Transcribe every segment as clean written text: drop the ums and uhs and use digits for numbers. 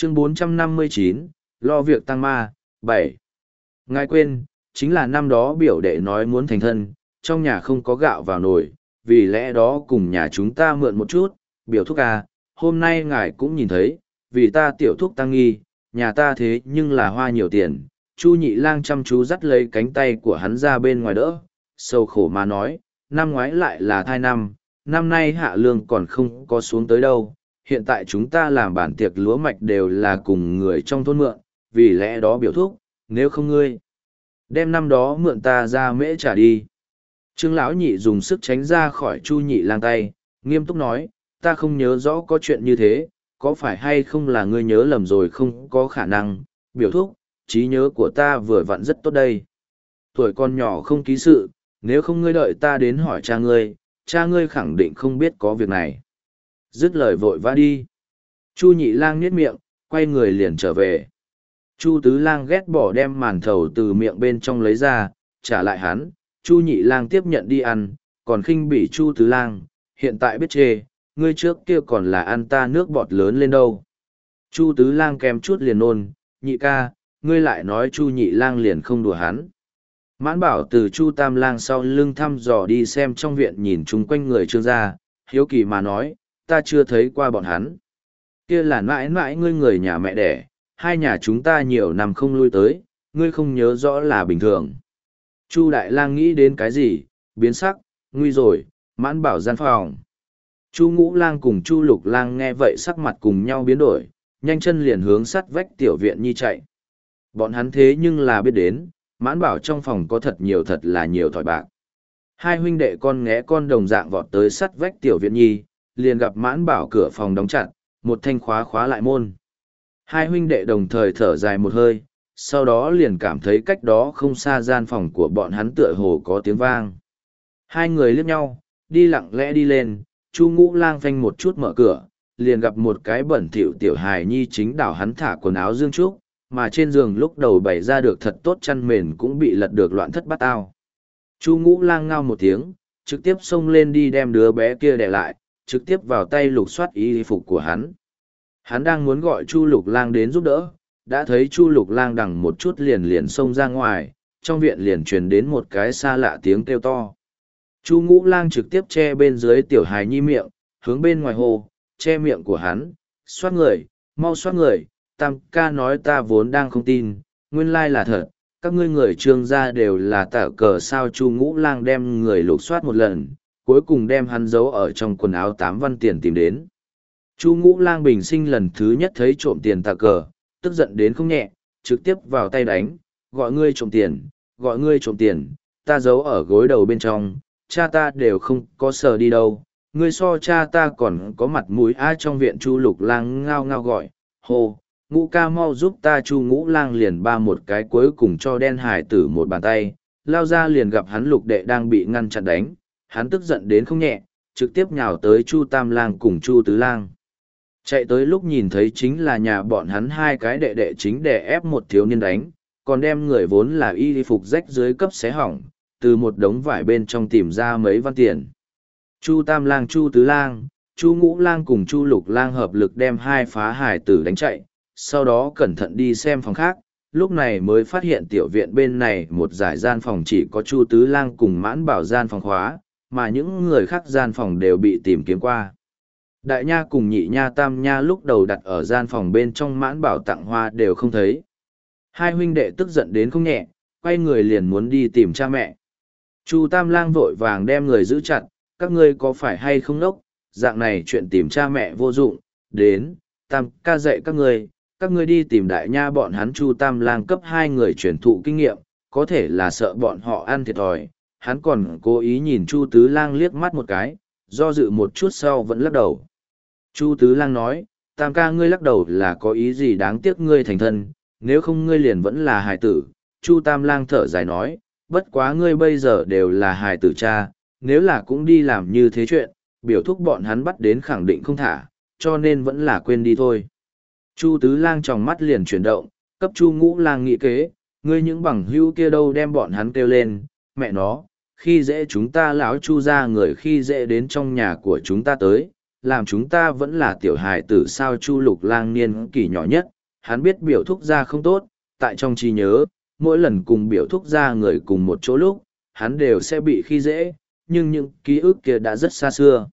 Chương 459, lo việc tăng ma, 7. Ngài quên, chính là năm đó biểu đệ nói muốn thành thân, trong nhà không có gạo vào nồi, vì lẽ đó cùng nhà chúng ta mượn một chút, biểu thúc à, hôm nay ngài cũng nhìn thấy, vì ta tiểu thúc tăng nghi, nhà ta thế nhưng là hoa nhiều tiền. Chu Nhị Lang chăm chú dắt lấy cánh tay của hắn ra bên ngoài đỡ, sâu khổ mà nói, năm ngoái lại là thai năm, năm nay hạ lương còn không có xuống tới đâu, hiện tại chúng ta làm bản tiệc lúa mạch đều là cùng người trong thôn mượn, vì lẽ đó biểu thúc, nếu không ngươi, đem năm đó mượn ta ra mễ trả đi. Trương Lão Nhị dùng sức tránh ra khỏi Chu Nhị Lang tay, nghiêm túc nói, ta không nhớ rõ có chuyện như thế, có phải hay không là ngươi nhớ lầm rồi, không có khả năng, biểu thúc, trí nhớ của ta vừa vặn rất tốt đây. Tuổi con nhỏ không ký sự, nếu không ngươi đợi ta đến hỏi cha ngươi khẳng định không biết có việc này. Dứt lời vội vã đi. Chu Nhị Lang nhếch miệng, quay người liền trở về. Chu Tứ Lang ghét bỏ đem màn thầu từ miệng bên trong lấy ra, trả lại hắn. Chu Nhị Lang tiếp nhận đi ăn, còn khinh bỉ Chu Tứ Lang, hiện tại biết chê, ngươi trước kia còn là ăn ta nước bọt lớn lên đâu. Chu Tứ Lang kèm chút liền nôn, Nhị ca, ngươi lại nói Chu Nhị Lang liền không đùa hắn. Mãn Bảo từ Chu Tam Lang sau lưng thăm dò đi xem trong viện, nhìn chung quanh người Trương gia, hiếu kỳ mà nói, ta chưa thấy qua bọn hắn. Kia là mãi mãi ngươi người nhà mẹ đẻ, hai nhà chúng ta nhiều năm không lui tới, ngươi không nhớ rõ là bình thường. Chu Đại Lang nghĩ đến cái gì, biến sắc, nguy rồi, Mãn Bảo gian phòng. Chu Ngũ Lang cùng Chu Lục Lang nghe vậy sắc mặt cùng nhau biến đổi, nhanh chân liền hướng sắt vách tiểu viện nhi chạy. Bọn hắn thế nhưng là biết đến, Mãn Bảo trong phòng có thật là nhiều thỏi bạc. Hai huynh đệ con nghé con đồng dạng vọt tới sắt vách tiểu viện nhi, liền gặp Mãn Bảo cửa phòng đóng chặt, một thanh khóa lại môn. Hai huynh đệ đồng thời thở dài một hơi, sau đó liền cảm thấy cách đó không xa gian phòng của bọn hắn tựa hồ có tiếng vang. Hai người liếc nhau, đi lặng lẽ đi lên, Chu Ngũ Lang phanh một chút mở cửa, liền gặp một cái bẩn thỉu tiểu hài nhi chính đảo hắn thả quần áo dương trúc, mà trên giường lúc đầu bày ra được thật tốt chăn mền cũng bị lật được loạn thất bát ao. Chu Ngũ Lang ngao một tiếng, trực tiếp xông lên đi đem đứa bé kia đè lại, trực tiếp vào tay lục soát y phục của hắn. Hắn đang muốn gọi Chu Lục Lang đến giúp đỡ, đã thấy Chu Lục Lang đằng một chút liền xông ra ngoài, trong viện liền truyền đến một cái xa lạ tiếng kêu to. Chu Ngũ Lang trực tiếp che bên dưới tiểu hài nhi miệng, hướng bên ngoài hồ, che miệng của hắn, xoát người, mau xoát người, Tam ca nói ta vốn đang không tin, nguyên lai là thật, các ngươi người Trương gia đều là tả cờ sao. Chu Ngũ Lang đem người lục soát một lần, cuối cùng đem hắn giấu ở trong quần áo 8 văn tiền tìm đến. Chu Ngũ Lang bình sinh lần thứ nhất thấy trộm tiền tả cờ, tức giận đến không nhẹ, trực tiếp vào tay đánh, gọi ngươi trộm tiền, gọi ngươi trộm tiền, ta giấu ở gối đầu bên trong, cha ta đều không có sờ đi đâu, ngươi so cha ta còn có mặt mũi. Ai trong viện Chu Lục Lang ngao ngao gọi, hô, Ngũ ca mau giúp ta. Chu Ngũ Lang liền ba một cái cuối cùng cho đen hải tử một bàn tay, lao ra liền gặp hắn lục đệ đang bị ngăn chặn đánh, hắn tức giận đến không nhẹ, trực tiếp nhào tới Chu Tam Lang cùng Chu Tứ Lang. Chạy tới lúc nhìn thấy chính là nhà bọn hắn hai cái đệ đệ chính đè ép một thiếu niên đánh, còn đem người vốn là y phục rách dưới cấp xé hỏng, từ một đống vải bên trong tìm ra mấy văn tiền. Chu Tam Lang, Chu Tứ Lang, Chu Ngũ Lang cùng Chu Lục Lang hợp lực đem hai phá hải tử đánh chạy, sau đó cẩn thận đi xem phòng khác, lúc này mới phát hiện tiểu viện bên này một dải gian phòng chỉ có Chu Tứ Lang cùng Mãn Bảo gian phòng khóa, mà những người khác gian phòng đều bị tìm kiếm qua. Đại nha cùng nhị nha tam nha lúc đầu đặt ở gian phòng bên trong Mãn Bảo tặng hoa đều không thấy. Hai huynh đệ tức giận đến không nhẹ, quay người liền muốn đi tìm cha mẹ. Chu Tam Lang vội vàng đem người giữ chặt, các ngươi có phải hay không đốc, dạng này chuyện tìm cha mẹ vô dụng, đến, Tam ca dạy các ngươi đi tìm đại nha bọn hắn. Chu Tam Lang cấp hai người truyền thụ kinh nghiệm, có thể là sợ bọn họ ăn thiệt thòi, hắn còn cố ý nhìn Chu Tứ Lang liếc mắt một cái, do dự một chút sau vẫn lắc đầu. Chu Tứ Lang nói, Tam ca ngươi lắc đầu là có ý gì, đáng tiếc ngươi thành thân, nếu không ngươi liền vẫn là hài tử. Chu Tam Lang thở dài nói, bất quá ngươi bây giờ đều là hài tử cha, nếu là cũng đi làm như thế chuyện, biểu thúc bọn hắn bắt đến khẳng định không thả, cho nên vẫn là quên đi thôi. Chu Tứ Lang tròng mắt liền chuyển động, cấp Chu Ngũ Lang nghĩ kế, ngươi những bằng hữu kia đâu đem bọn hắn kêu lên, mẹ nó, khi dễ chúng ta lão Chu ra người khi dễ đến trong nhà của chúng ta tới, làm chúng ta vẫn là tiểu hài tử sao. Chu Lục Lang niên kỷ nhỏ nhất, hắn biết biểu thúc gia không tốt, tại trong trí nhớ, mỗi lần cùng biểu thúc gia người cùng một chỗ lúc, hắn đều sẽ bị khi dễ, nhưng những ký ức kia đã rất xa xưa.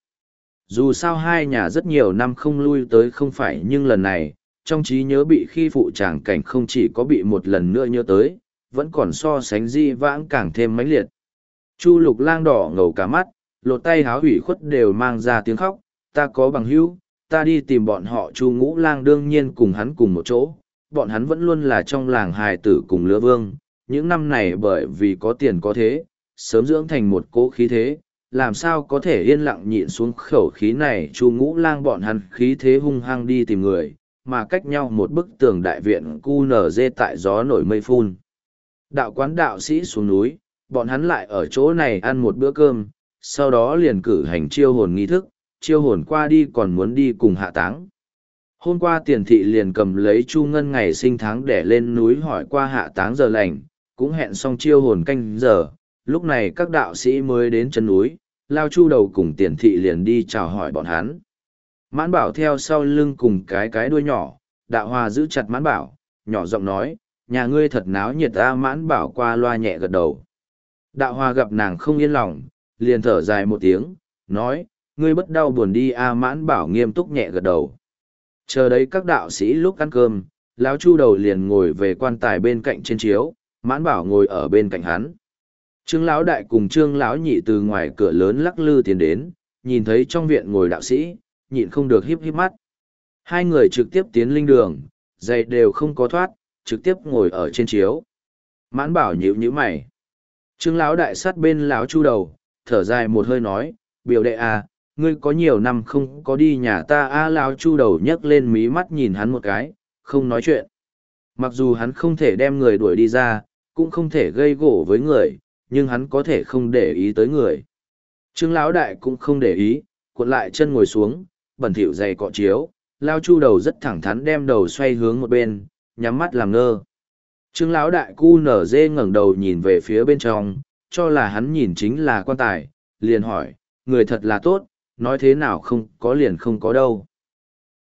Dù sao hai nhà rất nhiều năm không lui tới không phải, nhưng lần này, trong trí nhớ bị khi phụ tràng cảnh không chỉ có bị một lần nữa nhớ tới, vẫn còn so sánh di vãng càng thêm mãnh liệt. Chu Lục Lang đỏ ngầu cả mắt, lột tay háo hủy khuất đều mang ra tiếng khóc, ta có bằng hữu, ta đi tìm bọn họ. Chu Ngũ Lang đương nhiên cùng hắn cùng một chỗ, bọn hắn vẫn luôn là trong làng hài tử cùng lứa vương, những năm này bởi vì có tiền có thế, sớm dưỡng thành một cỗ khí thế, làm sao có thể yên lặng nhịn xuống khẩu khí này. Chu Ngũ Lang bọn hắn khí thế hung hăng đi tìm người, mà cách nhau một bức tường đại viện QNZ tại gió nổi mây phun. Đạo quán đạo sĩ xuống núi, bọn hắn lại ở chỗ này ăn một bữa cơm, sau đó liền cử hành chiêu hồn nghi thức, chiêu hồn qua đi còn muốn đi cùng hạ táng. Hôm qua Tiền Thị liền cầm lấy Chu Ngân ngày sinh tháng để lên núi hỏi qua hạ táng giờ lành, cũng hẹn xong chiêu hồn canh giờ, lúc này các đạo sĩ mới đến chân núi, Lao Chu Đầu cùng Tiền Thị liền đi chào hỏi bọn hắn. Mãn Bảo theo sau lưng cùng cái đuôi nhỏ, Đạo Hòa giữ chặt Mãn Bảo, nhỏ giọng nói, nhà ngươi thật náo nhiệt ta. Mãn Bảo qua loa nhẹ gật đầu. Đạo Hòa gặp nàng không yên lòng, liền thở dài một tiếng, nói, ngươi bất đau buồn đi a. Mãn Bảo nghiêm túc nhẹ gật đầu. Chờ đấy các đạo sĩ lúc ăn cơm, Lão Chu Đầu liền ngồi về quan tài bên cạnh trên chiếu, Mãn Bảo ngồi ở bên cạnh hắn. Trương Lão Đại cùng Trương Lão Nhị từ ngoài cửa lớn lắc lư tiến đến, nhìn thấy trong viện ngồi đạo sĩ, nhịn không được híp híp mắt. Hai người trực tiếp tiến linh đường, giày đều không có thoát, trực tiếp ngồi ở trên chiếu. Mãn Bảo nhíu nhíu mày. Trương Lão Đại sát bên Lão Chu Đầu, thở dài một hơi nói, biểu đệ à, ngươi có nhiều năm không có đi nhà ta a. Lão Chu Đầu nhấc lên mí mắt nhìn hắn một cái, không nói chuyện. Mặc dù hắn không thể đem người đuổi đi ra, cũng không thể gây gổ với người, nhưng hắn có thể không để ý tới người. Trương Lão Đại cũng không để ý, cuộn lại chân ngồi xuống, bẩn thỉu giày cọ chiếu. Lão Chu Đầu rất thẳng thắn đem đầu xoay hướng một bên, nhắm mắt làm ngơ. Trương Lão Đại QNZ ngẩng đầu nhìn về phía bên trong, cho là hắn nhìn chính là quan tài, liền hỏi, người thật là tốt, nói thế nào không có liền không có đâu.